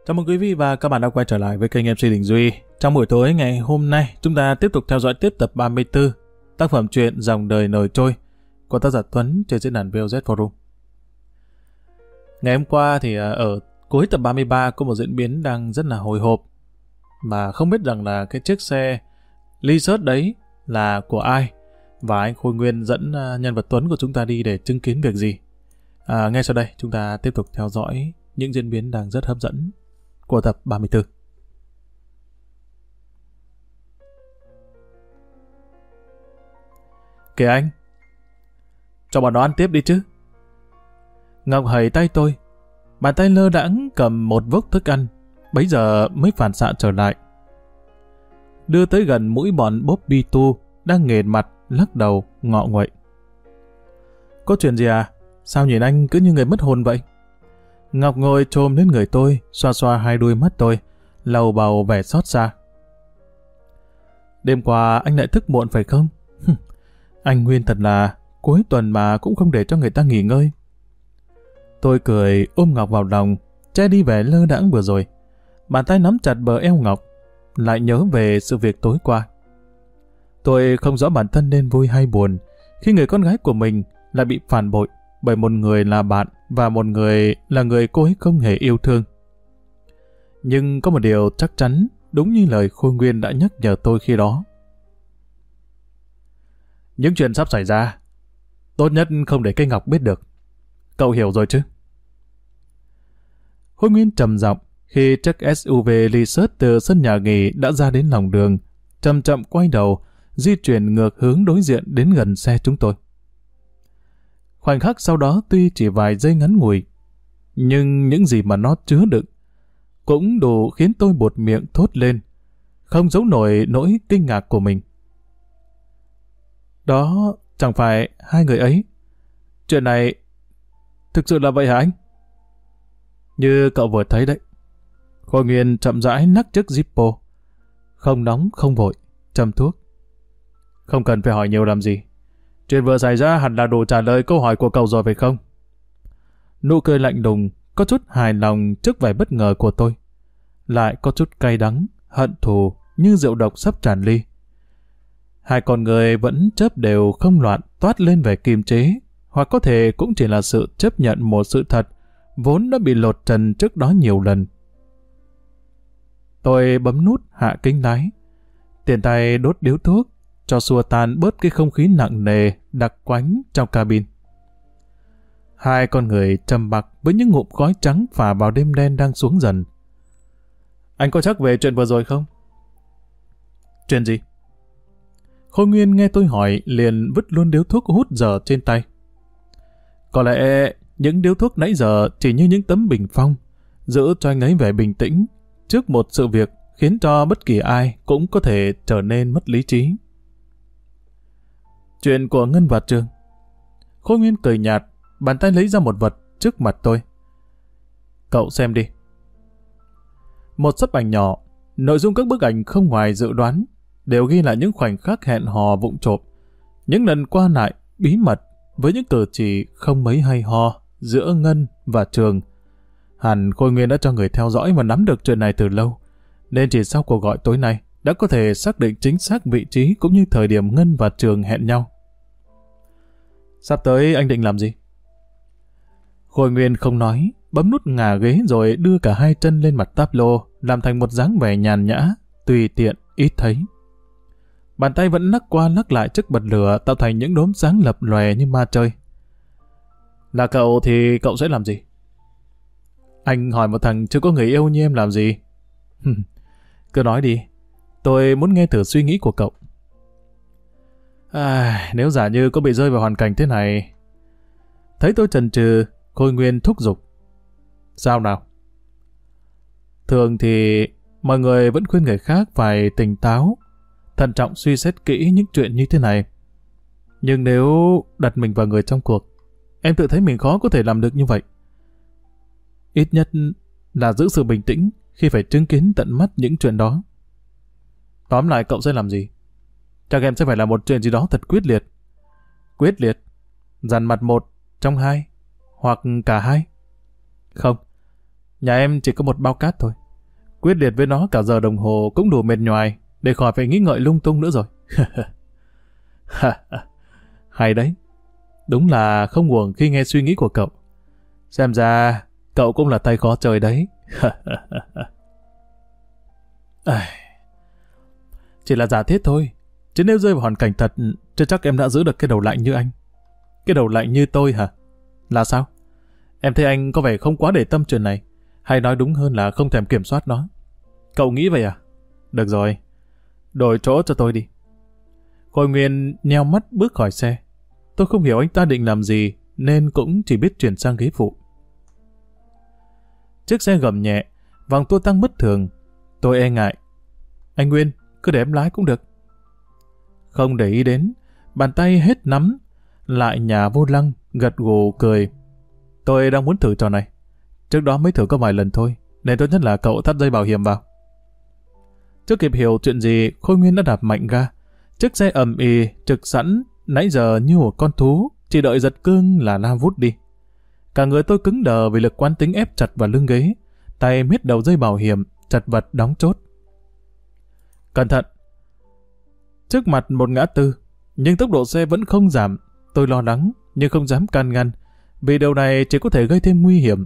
Chào mừng quý vị và các bạn đã quay trở lại với kênh MC Đình Duy. Trong buổi tối ngày hôm nay, chúng ta tiếp tục theo dõi tiếp tập 34 tác phẩm truyện Dòng đời nổi trôi của tác giả Tuấn trên diễn đàn VOZ Forum. Ngày hôm qua thì ở cuối tập 33 có một diễn biến đang rất là hồi hộp, mà không biết rằng là cái chiếc xe Lexus đấy là của ai, và anh Khôi Nguyên dẫn nhân vật Tuấn của chúng ta đi để chứng kiến việc gì. Ngay sau đây chúng ta tiếp tục theo dõi những diễn biến đang rất hấp dẫn của tập 34. Kìa anh, cho bọn nó ăn tiếp đi chứ. Ngọc hầy tay tôi, bàn tay lơ đãng cầm một vốc thức ăn, bấy giờ mới phản xạ trở lại. Đưa tới gần mũi bọn Bobby Tu đang nghệt mặt, lắc đầu, ngọ nguậy. Có chuyện gì à? Sao nhìn anh cứ như người mất hồn vậy? Ngọc ngồi chồm lên người tôi, xoa xoa hai đuôi mắt tôi, lầu bầu vẻ xót xa. Đêm qua anh lại thức muộn phải không? Anh Nguyên thật là cuối tuần mà cũng không để cho người ta nghỉ ngơi. Tôi cười ôm Ngọc vào lòng, che đi vẻ lơ đãng vừa rồi. Bàn tay nắm chặt bờ eo Ngọc, lại nhớ về sự việc tối qua. Tôi không rõ bản thân nên vui hay buồn khi người con gái của mình lại bị phản bội bởi một người là bạn và một người là người cô ấy không hề yêu thương. Nhưng có một điều chắc chắn, đúng như lời Khôi Nguyên đã nhắc nhở tôi khi đó. Những chuyện sắp xảy ra, tốt nhất không để cây Ngọc biết được. Cậu hiểu rồi chứ? Khôi Nguyên trầm giọng khi chiếc SUV Lexus từ sân nhà nghỉ đã ra đến lòng đường, chậm chậm quay đầu, di chuyển ngược hướng đối diện đến gần xe chúng tôi. Khoảnh khắc sau đó tuy chỉ vài giây ngắn ngủi, nhưng những gì mà nó chứa đựng cũng đủ khiến tôi buột miệng thốt lên, không giấu nổi nỗi kinh ngạc của mình. Đó chẳng phải hai người ấy. Chuyện này thực sự là vậy hả anh? Như cậu vừa thấy đấy. Khôi Nguyên chậm rãi nắc chiếc Zippo. Không nóng không vội, châm thuốc. Không cần phải hỏi nhiều làm gì. Chuyện vừa xảy ra hẳn là đủ trả lời câu hỏi của cậu rồi phải không? Nụ cười lạnh lùng, có chút hài lòng trước vẻ bất ngờ của tôi. Lại có chút cay đắng, hận thù như rượu độc sắp tràn ly. Hai con người vẫn chớp đều không loạn toát lên vẻ kiềm chế, hoặc có thể cũng chỉ là sự chấp nhận một sự thật vốn đã bị lột trần trước đó nhiều lần. Tôi bấm nút hạ kính lái, tiện tay đốt điếu thuốc cho xua tan bớt cái không khí nặng nề đặc quánh trong cabin. Hai con người trầm mặc với những ngụm khói trắng phả vào đêm đen đang xuống dần. Anh có chắc về chuyện vừa rồi không? Chuyện gì? Khôi Nguyên nghe tôi hỏi liền vứt luôn điếu thuốc hút dở trên tay. Có lẽ những điếu thuốc nãy giờ chỉ như những tấm bình phong, giữ cho anh ấy vẻ bình tĩnh trước một sự việc khiến cho bất kỳ ai cũng có thể trở nên mất lý trí. Chuyện của Ngân và Trường. Khôi Nguyên cười nhạt, bàn tay lấy ra một vật trước mặt tôi. Cậu xem đi. Một xấp ảnh nhỏ, nội dung các bức ảnh không ngoài dự đoán, đều ghi lại những khoảnh khắc hẹn hò vụng trộm, những lần qua lại bí mật với những cử chỉ không mấy hay ho giữa Ngân và Trường. Hẳn Khôi Nguyên đã cho người theo dõi và nắm được chuyện này từ lâu, nên chỉ sau cuộc gọi tối nay đã có thể xác định chính xác vị trí cũng như thời điểm Ngân và Trường hẹn nhau. Sắp tới anh định làm gì? Khôi Nguyên không nói, bấm nút ngả ghế rồi đưa cả hai chân lên mặt táp lô, làm thành một dáng vẻ nhàn nhã, tùy tiện, ít thấy. Bàn tay vẫn lắc qua lắc lại trước bật lửa, tạo thành những đốm sáng lập lòe như ma chơi. Là cậu thì cậu sẽ làm gì? Anh hỏi một thằng chưa có người yêu như em làm gì? Cứ nói đi, tôi muốn nghe thử suy nghĩ của cậu. Nếu giả như có bị rơi vào hoàn cảnh thế này. Thấy tôi chần chừ, Khôi Nguyên thúc giục. Sao nào? Thường thì mọi người vẫn khuyên người khác phải tỉnh táo, thận trọng suy xét kỹ những chuyện như thế này. Nhưng nếu đặt mình vào người trong cuộc, em tự thấy mình khó có thể làm được như vậy. Ít nhất là giữ sự bình tĩnh khi phải chứng kiến tận mắt những chuyện đó. Tóm lại cậu sẽ làm gì? Chắc em sẽ phải làm một chuyện gì đó thật quyết liệt. Quyết liệt? Dằn mặt một trong hai, hoặc cả hai? Không. Nhà em chỉ có một bao cát thôi. Quyết liệt với nó cả giờ đồng hồ cũng đủ mệt nhoài để khỏi phải nghĩ ngợi lung tung nữa rồi. Hay đấy. Đúng là không uổng khi nghe suy nghĩ của cậu. Xem ra cậu cũng là tay khó chơi đấy. Chỉ là giả thiết thôi. Chứ nếu rơi vào hoàn cảnh thật, chưa chắc em đã giữ được cái đầu lạnh như anh. Cái đầu lạnh như tôi hả? Là sao? Em thấy anh có vẻ không quá để tâm chuyện này. Hay nói đúng hơn là không thèm kiểm soát nó. Cậu nghĩ vậy à? Được rồi. Đổi chỗ cho tôi đi. Khôi Nguyên nheo mắt bước khỏi xe. Tôi không hiểu anh ta định làm gì, nên cũng chỉ biết chuyển sang ghế phụ. Chiếc xe gầm nhẹ, vòng tua tăng bất thường. Tôi e ngại. Anh Nguyên, cứ để em lái cũng được. Không để ý đến, bàn tay hết nắm, lại nhà vô lăng, gật gù cười. Tôi đang muốn thử trò này. Trước đó mới thử có vài lần thôi, nên tốt nhất là cậu thắt dây bảo hiểm vào. Chưa kịp hiểu chuyện gì, Khôi Nguyên đã đạp mạnh ga. Chiếc xe ầm ì, trực sẵn, nãy giờ như một con thú, chỉ đợi giật cương là lao vút đi. Cả người tôi cứng đờ vì lực quán tính ép chặt vào lưng ghế, tay miết đầu dây bảo hiểm, chật vật đóng chốt. Cẩn thận! Trước mặt một ngã tư, nhưng tốc độ xe vẫn không giảm. Tôi lo lắng, nhưng không dám can ngăn, vì điều này chỉ có thể gây thêm nguy hiểm.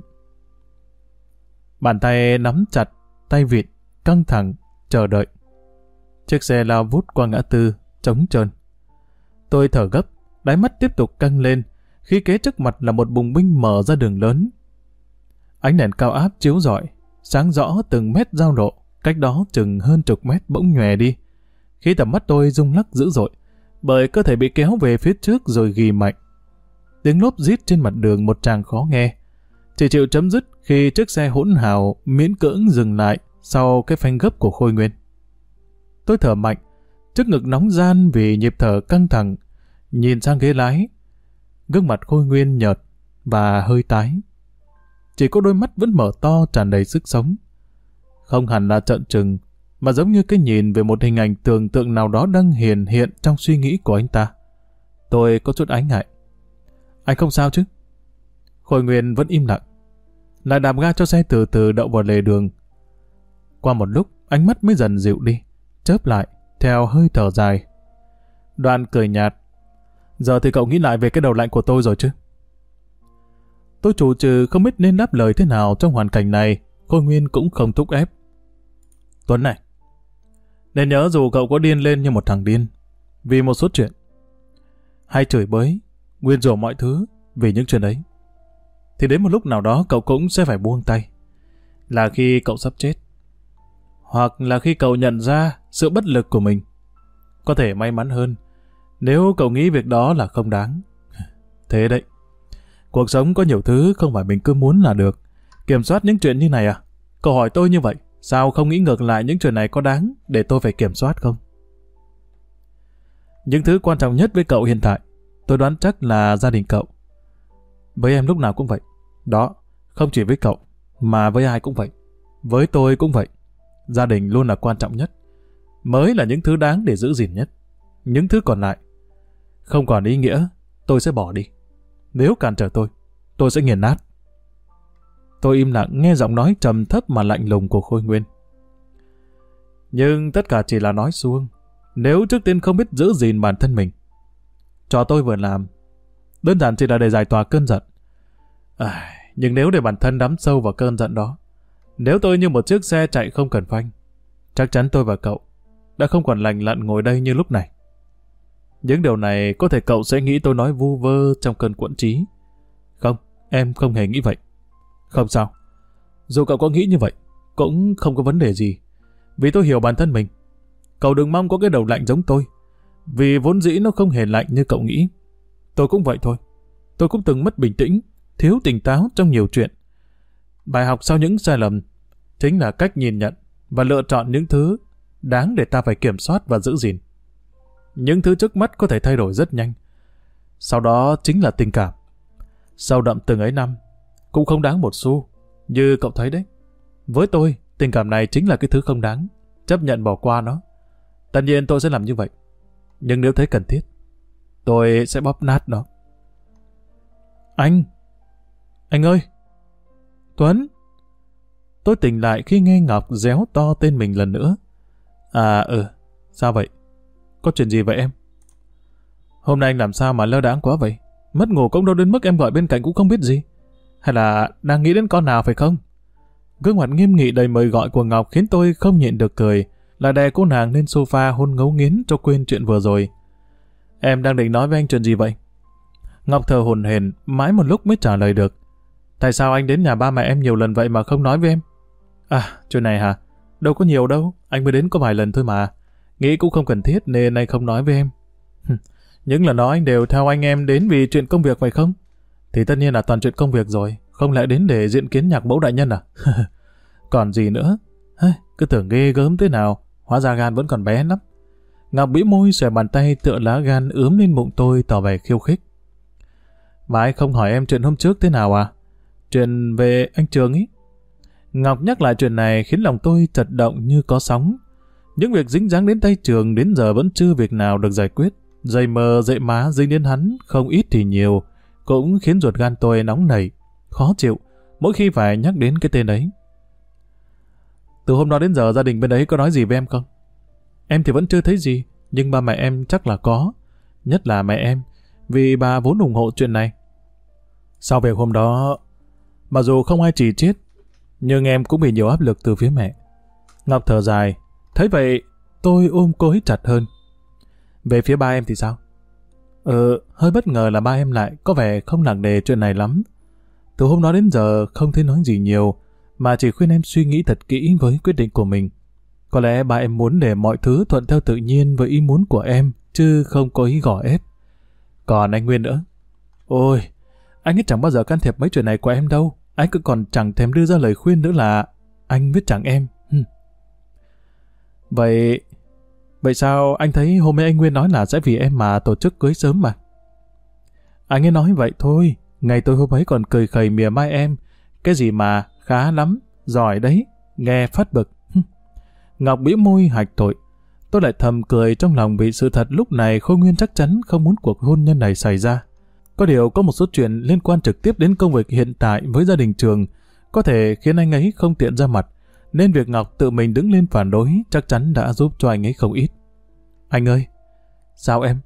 Bàn tay nắm chặt, tay vịt, căng thẳng, chờ đợi. Chiếc xe lao vút qua ngã tư, trống trơn. Tôi thở gấp, đáy mắt tiếp tục căng lên, khi kế trước mặt là một bùng binh mở ra đường lớn. Ánh đèn cao áp chiếu rọi, sáng rõ từng mét giao lộ, cách đó chừng hơn chục mét bỗng nhòe đi. Khi tầm mắt tôi rung lắc dữ dội, bởi cơ thể bị kéo về phía trước rồi ghì mạnh. Tiếng lốp rít trên mặt đường một tràng khó nghe. Chỉ chịu chấm dứt khi chiếc xe hỗn hào miễn cưỡng dừng lại sau cái phanh gấp của Khôi Nguyên. Tôi thở mạnh, trước ngực nóng ran vì nhịp thở căng thẳng, nhìn sang ghế lái. Gương mặt Khôi Nguyên nhợt và hơi tái. Chỉ có đôi mắt vẫn mở to tràn đầy sức sống. Không hẳn là trợn trừng, mà giống như cái nhìn về một hình ảnh tưởng tượng nào đó đang hiển hiện trong suy nghĩ của anh ta. Tôi có chút ái ngại. Anh không sao chứ? Khôi Nguyên vẫn im lặng, lại đạp ga cho xe từ từ đậu vào lề đường. Qua một lúc, ánh mắt mới dần dịu đi, chớp lại, theo hơi thở dài. Đoạn cười nhạt. Giờ thì cậu nghĩ lại về cái đầu lạnh của tôi rồi chứ? Tôi chủ trừ không biết nên đáp lời thế nào trong hoàn cảnh này. Khôi Nguyên cũng không thúc ép. Tuấn này, nên nhớ dù cậu có điên lên như một thằng điên vì một số chuyện, hay chửi bới, nguyên rủa mọi thứ vì những chuyện ấy, thì đến một lúc nào đó cậu cũng sẽ phải buông tay. Là khi cậu sắp chết, hoặc là khi cậu nhận ra sự bất lực của mình. Có thể may mắn hơn nếu cậu nghĩ việc đó là không đáng. Thế đấy, cuộc sống có nhiều thứ không phải mình cứ muốn là được. Kiểm soát những chuyện như này à? Cậu hỏi tôi như vậy, sao không nghĩ ngược lại những chuyện này có đáng để tôi phải kiểm soát không? Những thứ quan trọng nhất với cậu hiện tại, tôi đoán chắc là gia đình cậu. Với em lúc nào cũng vậy. Đó, không chỉ với cậu, mà với ai cũng vậy. Với tôi cũng vậy. Gia đình luôn là quan trọng nhất, mới là những thứ đáng để giữ gìn nhất. Những thứ còn lại không còn ý nghĩa, tôi sẽ bỏ đi. Nếu cản trở tôi sẽ nghiền nát. Tôi im lặng nghe giọng nói trầm thấp mà lạnh lùng của Khôi Nguyên. Nhưng tất cả chỉ là nói suông, nếu trước tiên không biết giữ gìn bản thân mình. Trò tôi vừa làm đơn giản chỉ là để giải tỏa cơn giận. Nhưng nếu để bản thân đắm sâu vào cơn giận đó, nếu tôi như một chiếc xe chạy không cần phanh, chắc chắn tôi và cậu đã không còn lành lặn ngồi đây như lúc này. Những điều này có thể cậu sẽ nghĩ tôi nói vu vơ trong cơn quẫn trí. Không, em không hề nghĩ vậy. Không sao. Dù cậu có nghĩ như vậy, cũng không có vấn đề gì. Vì tôi hiểu bản thân mình. Cậu đừng mong có cái đầu lạnh giống tôi. Vì vốn dĩ nó không hề lạnh như cậu nghĩ. Tôi cũng vậy thôi. Tôi cũng từng mất bình tĩnh, thiếu tỉnh táo trong nhiều chuyện. Bài học sau những sai lầm chính là cách nhìn nhận và lựa chọn những thứ đáng để ta phải kiểm soát và giữ gìn. Những thứ trước mắt có thể thay đổi rất nhanh. Sau đó chính là tình cảm. Sâu đậm từng ấy năm, cũng không đáng một xu, như cậu thấy đấy. Với tôi, tình cảm này chính là cái thứ không đáng. Chấp nhận bỏ qua nó. Tất nhiên tôi sẽ làm như vậy. Nhưng nếu thấy cần thiết, tôi sẽ bóp nát nó. Anh ơi! Tuấn! Tôi tỉnh lại khi nghe Ngọc réo to tên mình lần nữa. Sao vậy? Có chuyện gì vậy em? Hôm nay anh làm sao mà lơ đãng quá vậy? Mất ngủ cũng đâu đến mức em gọi bên cạnh cũng không biết gì. Hay là đang nghĩ đến con nào phải không? Gương mặt nghiêm nghị đầy mời gọi của Ngọc khiến tôi không nhịn được cười, là đè cô nàng lên sofa hôn ngấu nghiến cho quên chuyện vừa rồi. Em đang định nói với anh chuyện gì vậy? Ngọc thở hổn hển, mãi một lúc mới trả lời được. Tại sao anh đến nhà ba mẹ em nhiều lần vậy mà không nói với em? Chuyện này hả? Đâu có nhiều đâu, anh mới đến có vài lần thôi mà. Nghĩ cũng không cần thiết nên anh không nói với em. Những lần đó anh đều theo anh em đến vì chuyện công việc phải không? Thì tất nhiên là toàn chuyện công việc rồi, không lẽ đến để diện kiến nhạc mẫu đại nhân à? Còn gì nữa? Cứ tưởng ghê gớm thế nào, hóa ra gan vẫn còn bé lắm. Ngọc bĩu môi xòe bàn tay tựa lá gan ướm lên bụng tôi tỏ vẻ khiêu khích. Mà anh không hỏi em chuyện hôm trước thế nào à? Chuyện về anh Trường ý. Ngọc nhắc lại chuyện này khiến lòng tôi chật động như có sóng. Những việc dính dáng đến tay Trường đến giờ vẫn chưa việc nào được giải quyết. Dây mờ dậy má dính đến hắn, không ít thì nhiều, cũng khiến ruột gan tôi nóng nảy, khó chịu, mỗi khi phải nhắc đến cái tên ấy. Từ hôm đó đến giờ gia đình bên ấy có nói gì với em không? Em thì vẫn chưa thấy gì, nhưng ba mẹ em chắc là có. Nhất là mẹ em, vì bà vốn ủng hộ chuyện này. Sau việc hôm đó, mặc dù không ai chỉ trích, nhưng em cũng bị nhiều áp lực từ phía mẹ. Ngọc thở dài, thấy vậy tôi ôm cô ấy chặt hơn. Về phía ba em thì sao? Hơi bất ngờ là ba em lại có vẻ không nặng nề chuyện này lắm. Từ hôm đó đến giờ không thấy nói gì nhiều, mà chỉ khuyên em suy nghĩ thật kỹ với quyết định của mình. Có lẽ ba em muốn để mọi thứ thuận theo tự nhiên với ý muốn của em, chứ không có ý gò ép. Còn anh Nguyên nữa. Ôi, anh ấy chẳng bao giờ can thiệp mấy chuyện này của em đâu. Anh cứ còn chẳng thèm đưa ra lời khuyên nữa là anh biết chẳng em. Vậy sao anh thấy hôm nay anh Nguyên nói là sẽ vì em mà tổ chức cưới sớm mà? Anh ấy nói vậy thôi. Ngày tôi hôm ấy còn cười khẩy mỉa mai em. Cái gì mà khá lắm, giỏi đấy, nghe phát bực. Ngọc bĩu môi hạch tội. Tôi lại thầm cười trong lòng vì sự thật lúc này Khôi Nguyên chắc chắn không muốn cuộc hôn nhân này xảy ra. Có điều có một số chuyện liên quan trực tiếp đến công việc hiện tại với gia đình Trường có thể khiến anh ấy không tiện ra mặt, nên việc Ngọc tự mình đứng lên phản đối chắc chắn đã giúp cho anh ấy không ít. Anh ơi, sao em?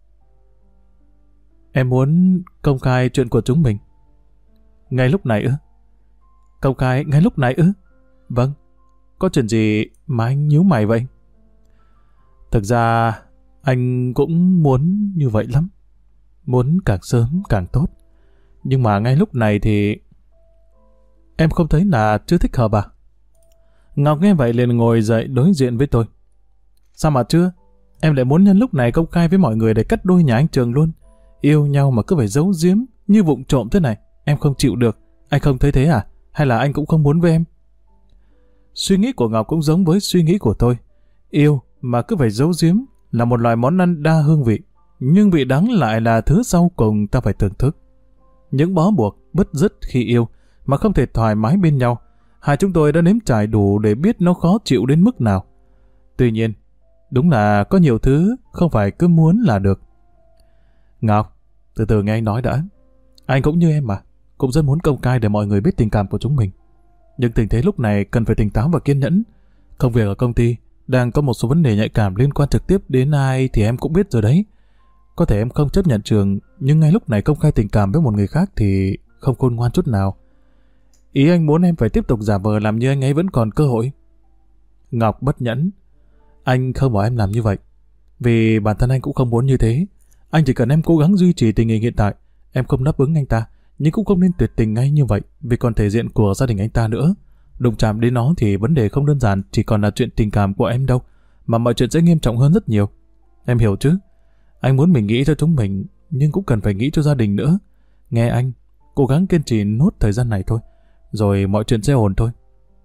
Em muốn công khai chuyện của chúng mình. Ngay lúc này ư? Công khai ngay lúc này ư? Vâng, có chuyện gì mà anh nhíu mày vậy? Thực ra anh cũng muốn như vậy lắm. Muốn càng sớm càng tốt. Nhưng mà ngay lúc này thì em không thấy là chưa thích hợp à? Ngọc nghe vậy liền ngồi dậy đối diện với tôi. Sao mà chưa? Em lại muốn nhân lúc này công khai với mọi người để cắt đôi nhà anh Trường luôn. Yêu nhau mà cứ phải giấu giếm như vụng trộm thế này. Em không chịu được. Anh không thấy thế à? Hay là anh cũng không muốn với em? Suy nghĩ của Ngọc cũng giống với suy nghĩ của tôi. Yêu mà cứ phải giấu giếm là một loại món ăn đa hương vị. Nhưng vị đắng lại là thứ sau cùng ta phải thưởng thức. Những bó buộc, bứt rứt khi yêu mà không thể thoải mái bên nhau. Hai chúng tôi đã nếm trải đủ để biết nó khó chịu đến mức nào. Tuy nhiên, đúng là có nhiều thứ không phải cứ muốn là được. Ngọc, từ từ nghe anh nói đã. Anh cũng như em mà, cũng rất muốn công khai để mọi người biết tình cảm của chúng mình. Nhưng tình thế lúc này cần phải tỉnh táo và kiên nhẫn. Công việc ở công ty đang có một số vấn đề nhạy cảm liên quan trực tiếp đến ai thì em cũng biết rồi đấy. Có thể em không chấp nhận Trường, nhưng ngay lúc này công khai tình cảm với một người khác thì không khôn ngoan chút nào. Ý anh muốn em phải tiếp tục giả vờ làm như anh ấy vẫn còn cơ hội. Ngọc bất nhẫn. Anh không bảo em làm như vậy, vì bản thân anh cũng không muốn như thế. Anh chỉ cần em cố gắng duy trì tình hình hiện tại. Em không đáp ứng anh ta, nhưng cũng không nên tuyệt tình ngay như vậy, vì còn thể diện của gia đình anh ta nữa. Đụng chạm đến nó thì vấn đề không đơn giản chỉ còn là chuyện tình cảm của em đâu, mà mọi chuyện sẽ nghiêm trọng hơn rất nhiều. Em hiểu chứ? Anh muốn mình nghĩ cho chúng mình, nhưng cũng cần phải nghĩ cho gia đình nữa. Nghe anh, cố gắng kiên trì nốt thời gian này thôi, rồi mọi chuyện sẽ ổn thôi.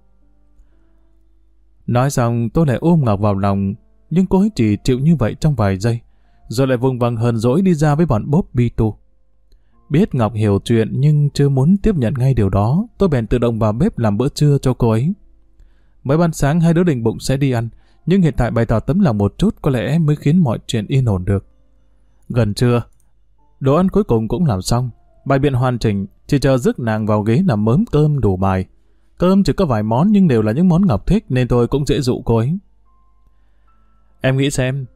Nói xong tôi lại ôm Ngọc vào lòng, nhưng cô ấy chỉ chịu như vậy trong vài giây, rồi lại vùng vằng hờn dỗi đi ra với bọn Bobby Tu. Biết Ngọc hiểu chuyện nhưng chưa muốn tiếp nhận ngay điều đó, tôi bèn tự động vào bếp làm bữa trưa cho cô ấy. Mới ban sáng hai đứa định bụng sẽ đi ăn, nhưng hiện tại bày tỏ tấm lòng một chút có lẽ mới khiến mọi chuyện yên ổn được. Gần trưa, đồ ăn cuối cùng cũng làm xong, bài biện hoàn chỉnh, chỉ chờ rước nàng vào ghế làm mớm cơm đủ bài. Cơm chỉ có vài món nhưng đều là những món Ngọc thích nên tôi cũng dễ dụ cô ấy. Em nghĩ xem,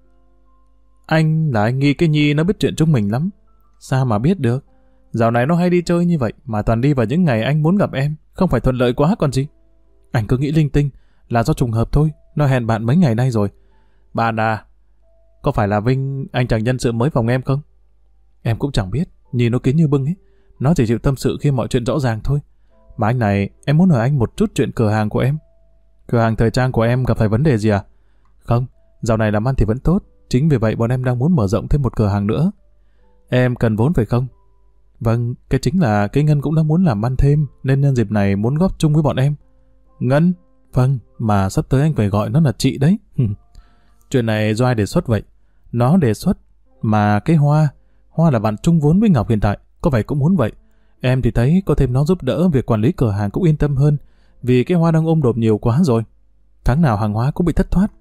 anh là anh nghi cái Nhi nó biết chuyện chúng mình lắm. Sao mà biết được? Dạo này nó hay đi chơi như vậy mà toàn đi vào những ngày anh muốn gặp em, không phải thuận lợi quá còn gì. Anh cứ nghĩ linh tinh là do trùng hợp thôi, nó hẹn bạn mấy ngày nay rồi. Bạn à, có phải là Vinh anh chàng nhân sự mới phòng em không? Em cũng chẳng biết, nhìn nó kiến như bưng ấy. Nó chỉ chịu tâm sự khi mọi chuyện rõ ràng thôi. Mà anh này, em muốn hỏi anh một chút chuyện cửa hàng của em. Cửa hàng thời trang của em gặp phải vấn đề gì à? Không, dạo này làm ăn thì vẫn tốt. Chính vì vậy bọn em đang muốn mở rộng thêm một cửa hàng nữa. Em cần vốn phải không? Vâng, cái chính là cái Ngân cũng đang muốn làm ăn thêm, nên nhân dịp này muốn góp chung với bọn em. Ngân? Vâng, mà sắp tới anh phải gọi nó là chị đấy. Chuyện này do ai đề xuất vậy? Nó đề xuất, mà cái Hoa là bạn chung vốn với Ngọc hiện tại, có phải cũng muốn vậy. Em thì thấy có thêm nó giúp đỡ việc quản lý cửa hàng cũng yên tâm hơn, vì cái Hoa đang ôm đồm nhiều quá rồi. Tháng nào hàng hóa cũng bị thất thoát.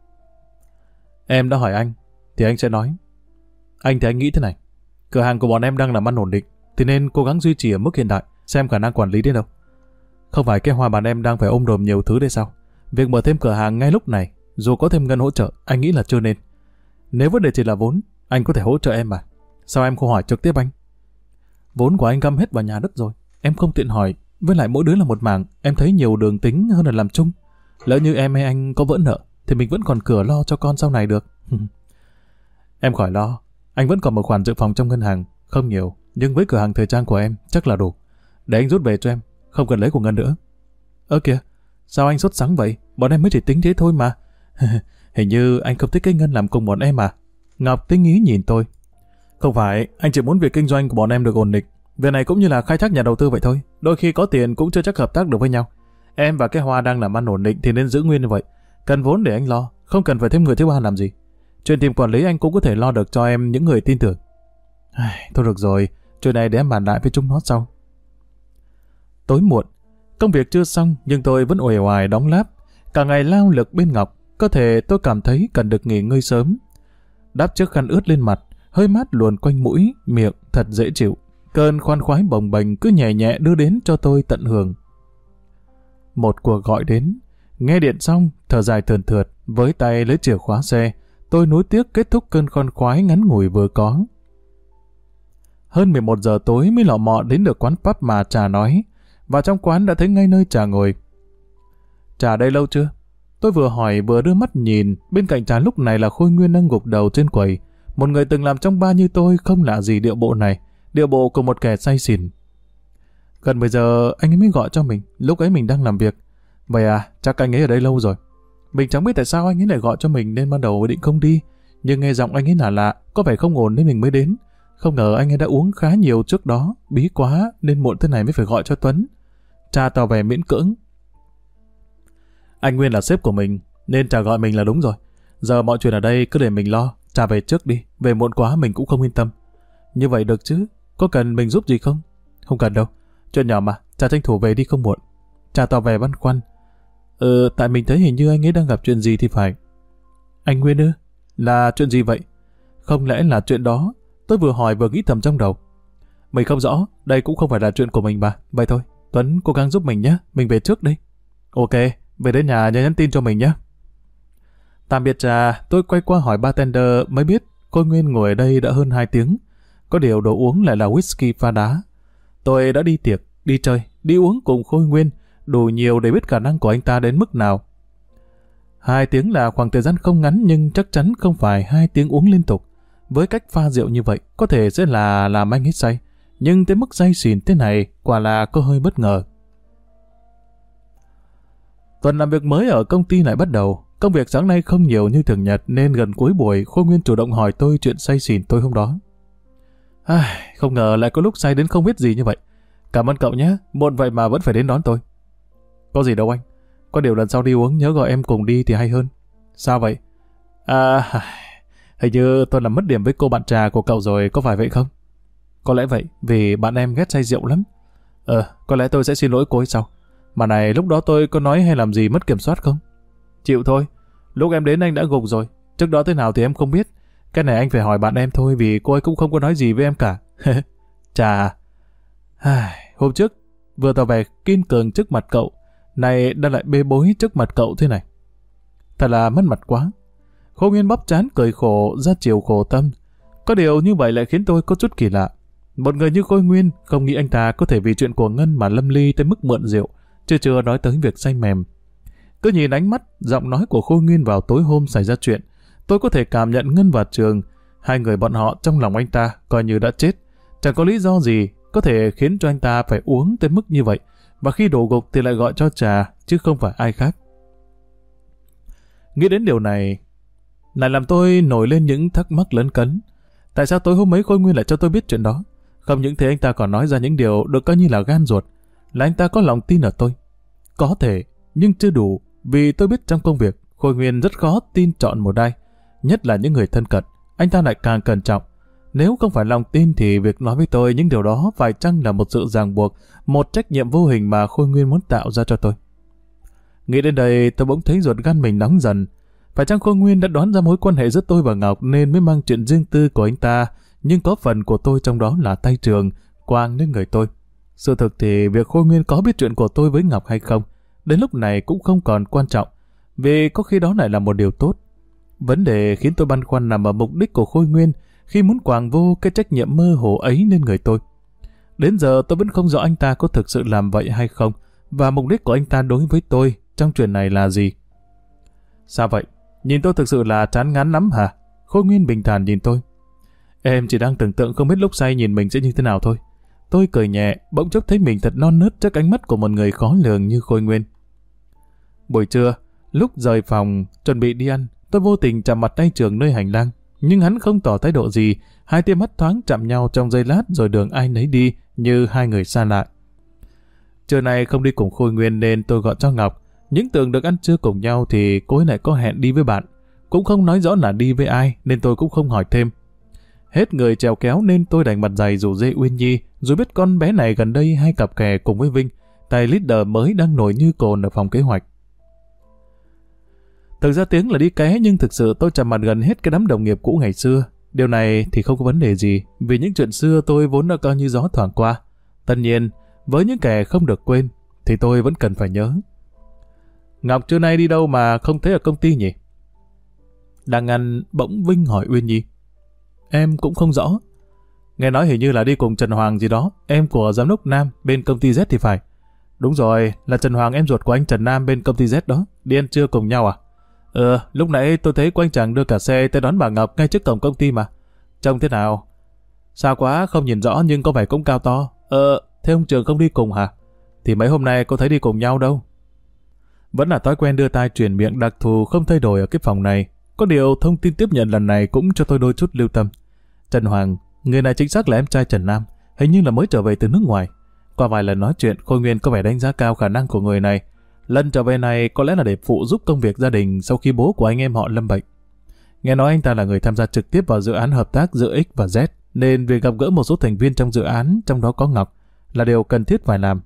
Em đã hỏi anh, thì anh sẽ nói. Anh thì anh nghĩ thế này, cửa hàng của bọn em đang làm ăn ổn định, thì nên cố gắng duy trì ở mức hiện tại, xem khả năng quản lý đến đâu. Không phải cái Hoa bạn em đang phải ôm đồm nhiều thứ đây sao? Việc mở thêm cửa hàng ngay lúc này, dù có thêm Ngân hỗ trợ, anh nghĩ là chưa nên. Nếu vấn đề chỉ là vốn, anh có thể hỗ trợ em mà. Sao em không hỏi trực tiếp anh? Vốn của anh găm hết vào nhà đất rồi, em không tiện hỏi. Với lại mỗi đứa là một mảng, em thấy nhiều đường tính hơn là làm chung. Lỡ như em hay anh có vỡ nợ, thì mình vẫn còn cửa lo cho con sau này được. Em khỏi lo, anh vẫn còn một khoản dự phòng trong ngân hàng, không nhiều, nhưng với cửa hàng thời trang của em chắc là đủ. Để anh rút về cho em, không cần lấy của Ngân nữa. Ơ kìa, sao anh sốt sắng vậy? Bọn em mới chỉ tính thế thôi mà. Hình như anh không thích cái Ngân làm cùng bọn em à? Ngọc tinh ý nhìn tôi. Không phải, anh chỉ muốn việc kinh doanh của bọn em được ổn định. Việc này cũng như là khai thác nhà đầu tư vậy thôi. Đôi khi có tiền cũng chưa chắc hợp tác được với nhau. Em và cái Hoa đang làm ăn ổn định thì nên giữ nguyên như vậy. Cần vốn để anh lo, không cần phải thêm người thứ ba làm gì. Chuyện tìm quản lý anh cũng có thể lo được cho em những người tin tưởng. Thôi được rồi, chuyện này để em bàn lại với chúng nó sau. Tối muộn, công việc chưa xong nhưng tôi vẫn uể oải đóng láp. Cả ngày lao lực bên Ngọc, có thể tôi cảm thấy cần được nghỉ ngơi sớm. Đắp chiếc khăn ướt lên mặt, hơi mát luồn quanh mũi, miệng thật dễ chịu. Cơn khoan khoái bồng bềnh cứ nhẹ nhẹ đưa đến cho tôi tận hưởng. Một cuộc gọi đến, nghe điện xong, thở dài thườn thượt, với tay lấy chìa khóa xe, tôi nuối tiếc kết thúc cơn khoan khoái ngắn ngủi vừa có. Hơn 11 giờ tối mới lọ mọ đến được quán pub mà Trà nói, và trong quán đã thấy ngay nơi Trà ngồi. Trà đây lâu chưa? Tôi vừa hỏi vừa đưa mắt nhìn, bên cạnh Trà lúc này là Khôi Nguyên đang gục đầu trên quầy. Một người từng làm trong bar như tôi không lạ gì điệu bộ này, điệu bộ của một kẻ say xỉn. Gần 10 giờ anh ấy mới gọi cho mình, lúc ấy mình đang làm việc. Vậy à, chắc anh ấy ở đây lâu rồi. Mình chẳng biết tại sao anh ấy lại gọi cho mình nên ban đầu định không đi, nhưng nghe giọng anh ấy lạ lạ, có vẻ không ổn nên mình mới đến. Không ngờ anh ấy đã uống khá nhiều trước đó, bí quá nên muộn thế này mới phải gọi cho Tuấn. Trà tỏ vẻ miễn cưỡng. Anh Nguyên là sếp của mình, nên Trà gọi mình là đúng rồi. Giờ mọi chuyện ở đây cứ để mình lo, Trà về trước đi, về muộn quá mình cũng không yên tâm. Như vậy được chứ, có cần mình giúp gì không? Không cần đâu, chuyện nhỏ mà, Trà tranh thủ về đi không muộn. Trà tỏ vẻ băn khoăn. Tại mình thấy hình như anh ấy đang gặp chuyện gì thì phải. Anh Nguyên ư? Là chuyện gì vậy? Không lẽ là chuyện đó? Tôi vừa hỏi vừa nghĩ thầm trong đầu. Mình không rõ, đây cũng không phải là chuyện của mình mà. Vậy thôi, Tuấn cố gắng giúp mình nhé, mình về trước đi. Ok, về đến nhà nhớ nhắn tin cho mình nhé. Tạm biệt Trà, tôi quay qua hỏi bartender mới biết Khôi Nguyên ngồi ở đây đã hơn 2 tiếng. Có điều đồ uống lại là whisky pha đá. Tôi đã đi tiệc, đi chơi, đi uống cùng Khôi Nguyên, đủ nhiều để biết khả năng của anh ta đến mức nào. 2 tiếng là khoảng thời gian không ngắn nhưng chắc chắn không phải 2 tiếng uống liên tục. Với cách pha rượu như vậy, có thể sẽ là làm anh hết say. Nhưng tới mức say xỉn thế này, quả là có hơi bất ngờ. Tuần làm việc mới ở công ty lại bắt đầu. Công việc sáng nay không nhiều như thường nhật nên gần cuối buổi Khôi Nguyên chủ động hỏi tôi chuyện say xỉn tôi hôm đó. Không ngờ lại có lúc say đến không biết gì như vậy. Cảm ơn cậu nhé, muộn vậy mà vẫn phải đến đón tôi. Có gì đâu anh, có điều lần sau đi uống nhớ gọi em cùng đi thì hay hơn. Sao vậy? Hình như tôi làm mất điểm với cô bạn Trà của cậu rồi, có phải vậy không? Có lẽ vậy, vì bạn em ghét say rượu lắm. Có lẽ tôi sẽ xin lỗi cô ấy sau. Mà này, lúc đó tôi có nói hay làm gì mất kiểm soát không? Chịu thôi, lúc em đến anh đã gục rồi. Trước đó thế nào thì em không biết. Cái này anh phải hỏi bạn em thôi vì cô ấy cũng không có nói gì với em cả. Chà, hôm trước vừa tỏ vẻ kiên cường trước mặt cậu, này đang lại bê bối trước mặt cậu thế này. Thật là mất mặt quá. Khôi Nguyên bóp trán cười khổ, ra chiều khổ tâm. Có điều như vậy lại khiến tôi có chút kỳ lạ. Một người như Khôi Nguyên không nghĩ anh ta có thể vì chuyện của Ngân mà lâm ly tới mức mượn rượu, chưa nói tới việc say mềm. Cứ nhìn ánh mắt, giọng nói của Khôi Nguyên vào tối hôm xảy ra chuyện, tôi có thể cảm nhận Ngân và Trường, hai người bọn họ trong lòng anh ta coi như đã chết. Chẳng có lý do gì có thể khiến cho anh ta phải uống tới mức như vậy, và khi đổ gục thì lại gọi cho trà, chứ không phải ai khác. Nghĩ đến điều này làm tôi nổi lên những thắc mắc lấn cấn. Tại sao tối hôm ấy Khôi Nguyên lại cho tôi biết chuyện đó? Không những thế anh ta còn nói ra những điều được coi như là gan ruột, là anh ta có lòng tin ở tôi. Có thể, nhưng chưa đủ, vì tôi biết trong công việc, Khôi Nguyên rất khó tin chọn một ai. Nhất là những người thân cận, anh ta lại càng cẩn trọng. Nếu không phải lòng tin thì việc nói với tôi những điều đó phải chăng là một sự ràng buộc, một trách nhiệm vô hình mà Khôi Nguyên muốn tạo ra cho tôi. Nghĩ đến đây tôi bỗng thấy ruột gan mình nóng dần. Phải chăng Khôi Nguyên đã đoán ra mối quan hệ giữa tôi và Ngọc nên mới mang chuyện riêng tư của anh ta, nhưng có phần của tôi trong đó là tay Trường quàng lên người tôi. Sự thực thì việc Khôi Nguyên có biết chuyện của tôi với Ngọc hay không, đến lúc này cũng không còn quan trọng, vì có khi đó lại là một điều tốt. Vấn đề khiến tôi băn khoăn nằm ở mục đích của Khôi Nguyên khi muốn quàng vô cái trách nhiệm mơ hồ ấy lên người tôi. Đến giờ tôi vẫn không rõ anh ta có thực sự làm vậy hay không, và mục đích của anh ta đối với tôi trong chuyện này là gì. Sao vậy? Nhìn tôi thực sự là chán ngán lắm hả? Khôi Nguyên bình thản nhìn tôi. Em chỉ đang tưởng tượng không biết lúc say nhìn mình sẽ như thế nào thôi. Tôi cười nhẹ, bỗng chốc thấy mình thật non nớt trước ánh mắt của một người khó lường như Khôi Nguyên. Buổi trưa, lúc rời phòng, chuẩn bị đi ăn, tôi vô tình chạm mặt tay Trường nơi hành lang, nhưng hắn không tỏ thái độ gì, hai tia mắt thoáng chạm nhau trong giây lát rồi đường ai nấy đi như hai người xa lạ. Trưa nay không đi cùng Khôi Nguyên nên tôi gọi cho Ngọc, những tưởng được ăn trưa cùng nhau thì cô ấy lại có hẹn đi với bạn, cũng không nói rõ là đi với ai nên tôi cũng không hỏi thêm. Hết người chèo kéo nên tôi đành mặt dày rủ dê Uyên Nhi, rồi biết con bé này gần đây hay cặp kè cùng với Vinh, tài leader mới đang nổi như cồn ở phòng kế hoạch. Thực ra tiếng là đi ké nhưng thực sự tôi chạm mặt gần hết cái đám đồng nghiệp cũ ngày xưa. Điều này thì không có vấn đề gì, vì những chuyện xưa tôi vốn đã coi như gió thoảng qua. Tất nhiên, với những kẻ không được quên thì tôi vẫn cần phải nhớ. Ngọc trưa nay đi đâu mà không thấy ở công ty nhỉ? Đang ăn, bỗng Vinh hỏi Uyên Nhi. Em cũng không rõ. Nghe nói hình như là đi cùng Trần Hoàng gì đó, em của giám đốc Nam bên công ty Z thì phải. Đúng rồi, là Trần Hoàng em ruột của anh Trần Nam bên công ty Z đó. Đi ăn trưa cùng nhau à? Lúc nãy tôi thấy cô anh chàng đưa cả xe tới đón bà Ngọc ngay trước cổng công ty mà. Trông thế nào? Sao quá, không nhìn rõ nhưng có vẻ cũng cao to. Thế ông Trường không đi cùng hả? Thì mấy hôm nay cô thấy đi cùng nhau đâu. Vẫn là thói quen đưa tai truyền miệng đặc thù không thay đổi ở cái phòng này. Có điều thông tin tiếp nhận lần này cũng cho tôi đôi chút lưu tâm. Trần Hoàng, người này chính xác là em trai Trần Nam, hình như là mới trở về từ nước ngoài. Qua vài lần nói chuyện, Khôi Nguyên có vẻ đánh giá cao khả năng của người này. Lần trở về này có lẽ là để phụ giúp công việc gia đình sau khi bố của anh em họ lâm bệnh. Nghe nói anh ta là người tham gia trực tiếp vào dự án hợp tác giữa X và Z, nên việc gặp gỡ một số thành viên trong dự án, trong đó có Ngọc, là điều cần thiết phải làm.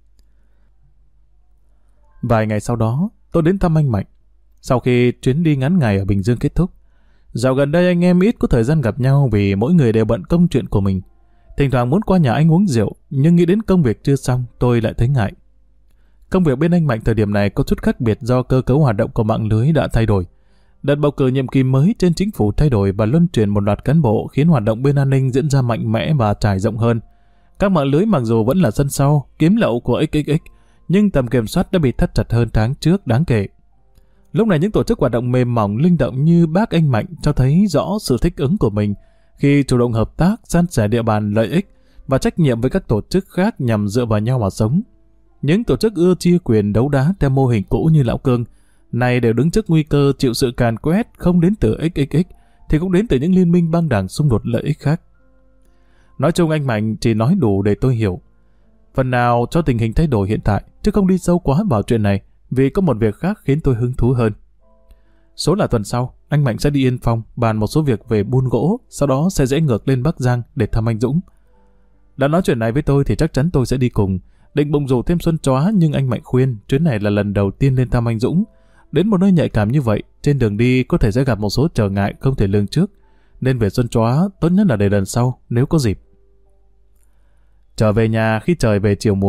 Vài ngày sau đó, tôi đến thăm anh Mạnh. Sau khi chuyến đi ngắn ngày ở Bình Dương kết thúc, dạo gần đây anh em ít có thời gian gặp nhau vì mỗi người đều bận công chuyện của mình. Thỉnh thoảng muốn qua nhà anh uống rượu, nhưng nghĩ đến công việc chưa xong, tôi lại thấy ngại. Công việc bên anh Mạnh thời điểm này có chút khác biệt do cơ cấu hoạt động của mạng lưới đã thay đổi. Đợt bầu cử nhiệm kỳ mới trên chính phủ thay đổi và luân chuyển một loạt cán bộ khiến hoạt động bên an ninh diễn ra mạnh mẽ và trải rộng hơn. Các mạng lưới mặc dù vẫn là sân sau, kiếm lậu của XXX, nhưng tầm kiểm soát đã bị thắt chặt hơn tháng trước đáng kể. Lúc này những tổ chức hoạt động mềm mỏng linh động như bác anh Mạnh cho thấy rõ sự thích ứng của mình khi chủ động hợp tác, san sẻ địa bàn lợi ích và trách nhiệm với các tổ chức khác nhằm dựa vào nhau mà sống. Những tổ chức ưa chia quyền đấu đá theo mô hình cũ như Lão Cương này đều đứng trước nguy cơ chịu sự càn quét không đến từ XXX thì cũng đến từ những liên minh băng đảng xung đột lợi ích khác. Nói chung anh Mạnh chỉ nói đủ để tôi hiểu. Phần nào cho tình hình thay đổi hiện tại, chứ không đi sâu quá vào chuyện này, vì có một việc khác khiến tôi hứng thú hơn. Số là tuần sau, anh Mạnh sẽ đi Yên Phong bàn một số việc về buôn gỗ, sau đó sẽ rẽ ngược lên Bắc Giang để thăm anh Dũng. Đã nói chuyện này với tôi thì chắc chắn tôi sẽ đi cùng. Định bụng rủ thêm Xuân Chóa nhưng anh Mạnh khuyên chuyến này là lần đầu tiên lên thăm anh Dũng. Đến một nơi nhạy cảm như vậy, trên đường đi có thể sẽ gặp một số trở ngại không thể lường trước, nên về Xuân Chóa tốt nhất là để lần sau nếu có dịp. Trở về nhà khi trời về chiều muộn,